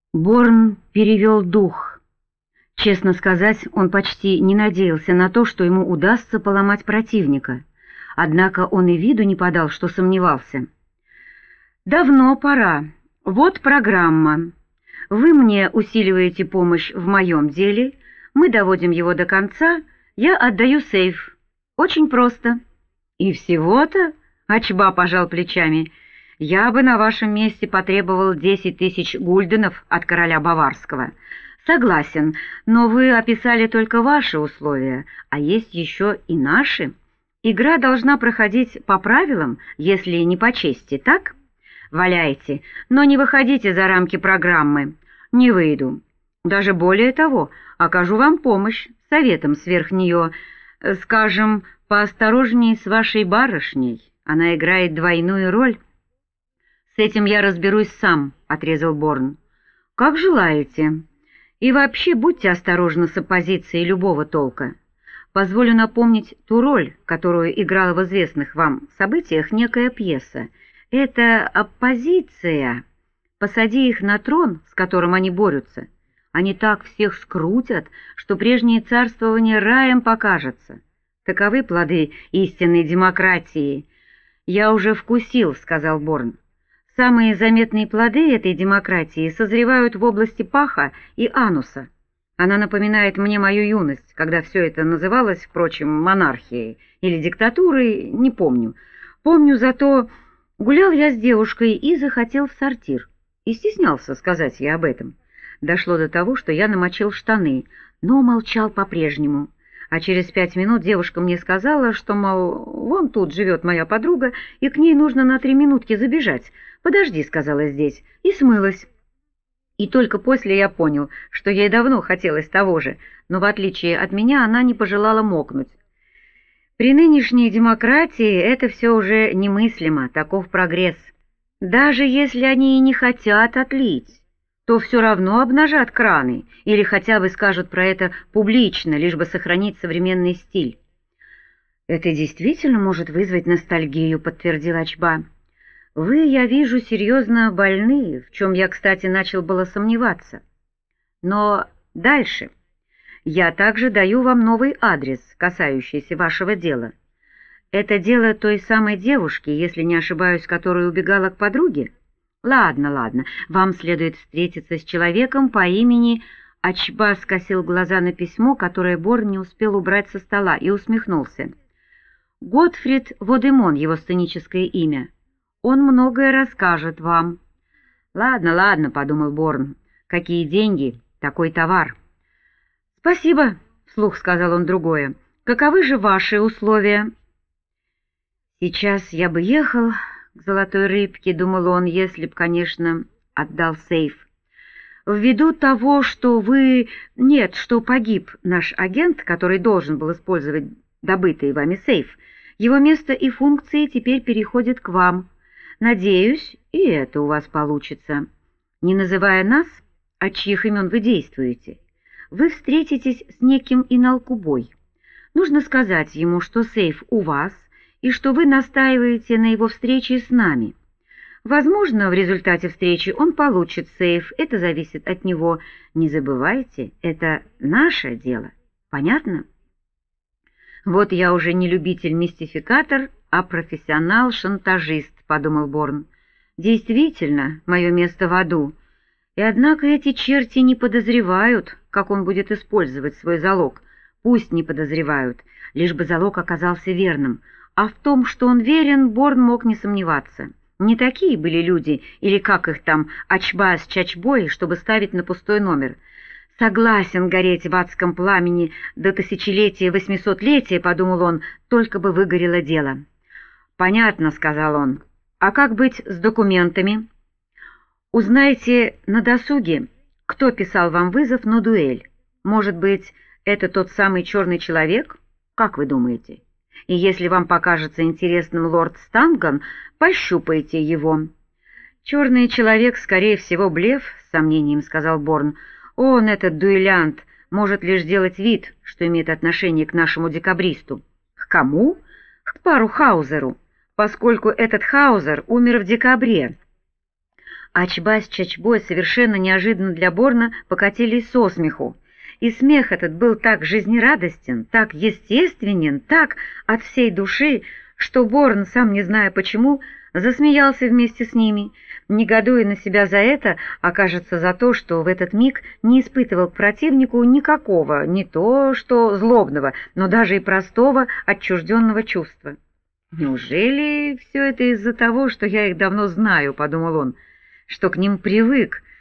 Борн перевел дух. Честно сказать, он почти не надеялся на то, что ему удастся поломать противника. Однако он и виду не подал, что сомневался. «Давно пора. Вот программа. Вы мне усиливаете помощь в моем деле, мы доводим его до конца, я отдаю сейф. Очень просто». «И всего-то?» — Ачба пожал плечами. «Я бы на вашем месте потребовал 10 тысяч гульденов от короля Баварского». «Согласен, но вы описали только ваши условия, а есть еще и наши. Игра должна проходить по правилам, если не по чести, так? Валяйте, но не выходите за рамки программы». «Не выйду. Даже более того, окажу вам помощь, советом сверх нее. Скажем, поосторожнее с вашей барышней, она играет двойную роль». «С этим я разберусь сам», — отрезал Борн. «Как желаете. И вообще будьте осторожны с оппозицией любого толка. Позволю напомнить ту роль, которую играла в известных вам событиях некая пьеса. Это оппозиция. Посади их на трон, с которым они борются. Они так всех скрутят, что прежнее царствование раем покажется. Таковы плоды истинной демократии». «Я уже вкусил», — сказал Борн. «Самые заметные плоды этой демократии созревают в области паха и ануса. Она напоминает мне мою юность, когда все это называлось, впрочем, монархией или диктатурой, не помню. Помню зато, гулял я с девушкой и захотел в сортир. И стеснялся сказать ей об этом. Дошло до того, что я намочил штаны, но молчал по-прежнему. А через 5 минут девушка мне сказала, что, мол, вон тут живет моя подруга, и к ней нужно на 3 минутки забежать. «Подожди», — сказала здесь, и смылась. И только после я понял, что ей давно хотелось того же, но в отличие от меня она не пожелала мокнуть. При нынешней демократии это все уже немыслимо, таков прогресс. Даже если они и не хотят отлить, то все равно обнажат краны или хотя бы скажут про это публично, лишь бы сохранить современный стиль. «Это действительно может вызвать ностальгию», — подтвердил Ачба. «Вы, я вижу, серьезно больны, в чем я, кстати, начал было сомневаться. Но дальше. Я также даю вам новый адрес, касающийся вашего дела. Это дело той самой девушки, если не ошибаюсь, которая убегала к подруге? Ладно, вам следует встретиться с человеком по имени...» Ачба скосил глаза на письмо, которое Борн не успел убрать со стола, и усмехнулся. «Готфрид Водемон, его сценическое имя. Он многое расскажет вам». «Ладно», — подумал Борн. «Какие деньги, такой товар». «Спасибо», — вслух сказал он другое. «Каковы же ваши условия?» «Сейчас я бы ехал к Золотой Рыбке», — думал он, «если б, конечно, отдал сейф. Ввиду того, что что погиб наш агент, который должен был использовать добытый вами сейф, его место и функции теперь переходят к вам. Надеюсь, и это у вас получится. Не называя нас, от чьих имен вы действуете, вы встретитесь с неким Иналкубой. Нужно сказать ему, что сейф у вас, и что вы настаиваете на его встрече с нами. Возможно, в результате встречи он получит сейф, это зависит от него. Не забывайте, это наше дело. Понятно?» «Вот я уже не любитель-мистификатор, а профессионал-шантажист», — подумал Борн. «Действительно, мое место в аду. И однако эти черти не подозревают, как он будет использовать свой залог. Пусть не подозревают, лишь бы залог оказался верным. А в том, что он верен, Борн мог не сомневаться. Не такие были люди, или как их там, Ачба с Чачбой, чтобы ставить на пустой номер. Согласен гореть в адском пламени до тысячелетия 800-летия, подумал он, только бы выгорело дело. «Понятно», — сказал он. «А как быть с документами?» «Узнайте на досуге, кто писал вам вызов на дуэль. Может быть, это тот самый черный человек? Как вы думаете? И если вам покажется интересным лорд Станган, пощупайте его». «Черный человек, скорее всего, блеф», — с сомнением сказал Борн. «Он, этот дуэлянт, может лишь делать вид, что имеет отношение к нашему декабристу». «К кому?» «К пару Хаузеру, поскольку этот Хаузер умер в декабре». Ачба с Чачбой совершенно неожиданно для Борна покатились со смеху. И смех этот был так жизнерадостен, так естественен, так от всей души, что Борн, сам не зная почему, засмеялся вместе с ними, негодуя на себя за это, а кажется за то, что в этот миг не испытывал к противнику никакого, не то что злобного, но даже и простого отчужденного чувства. «Неужели все это из-за того, что я их давно знаю?» — подумал он, — «что к ним привык,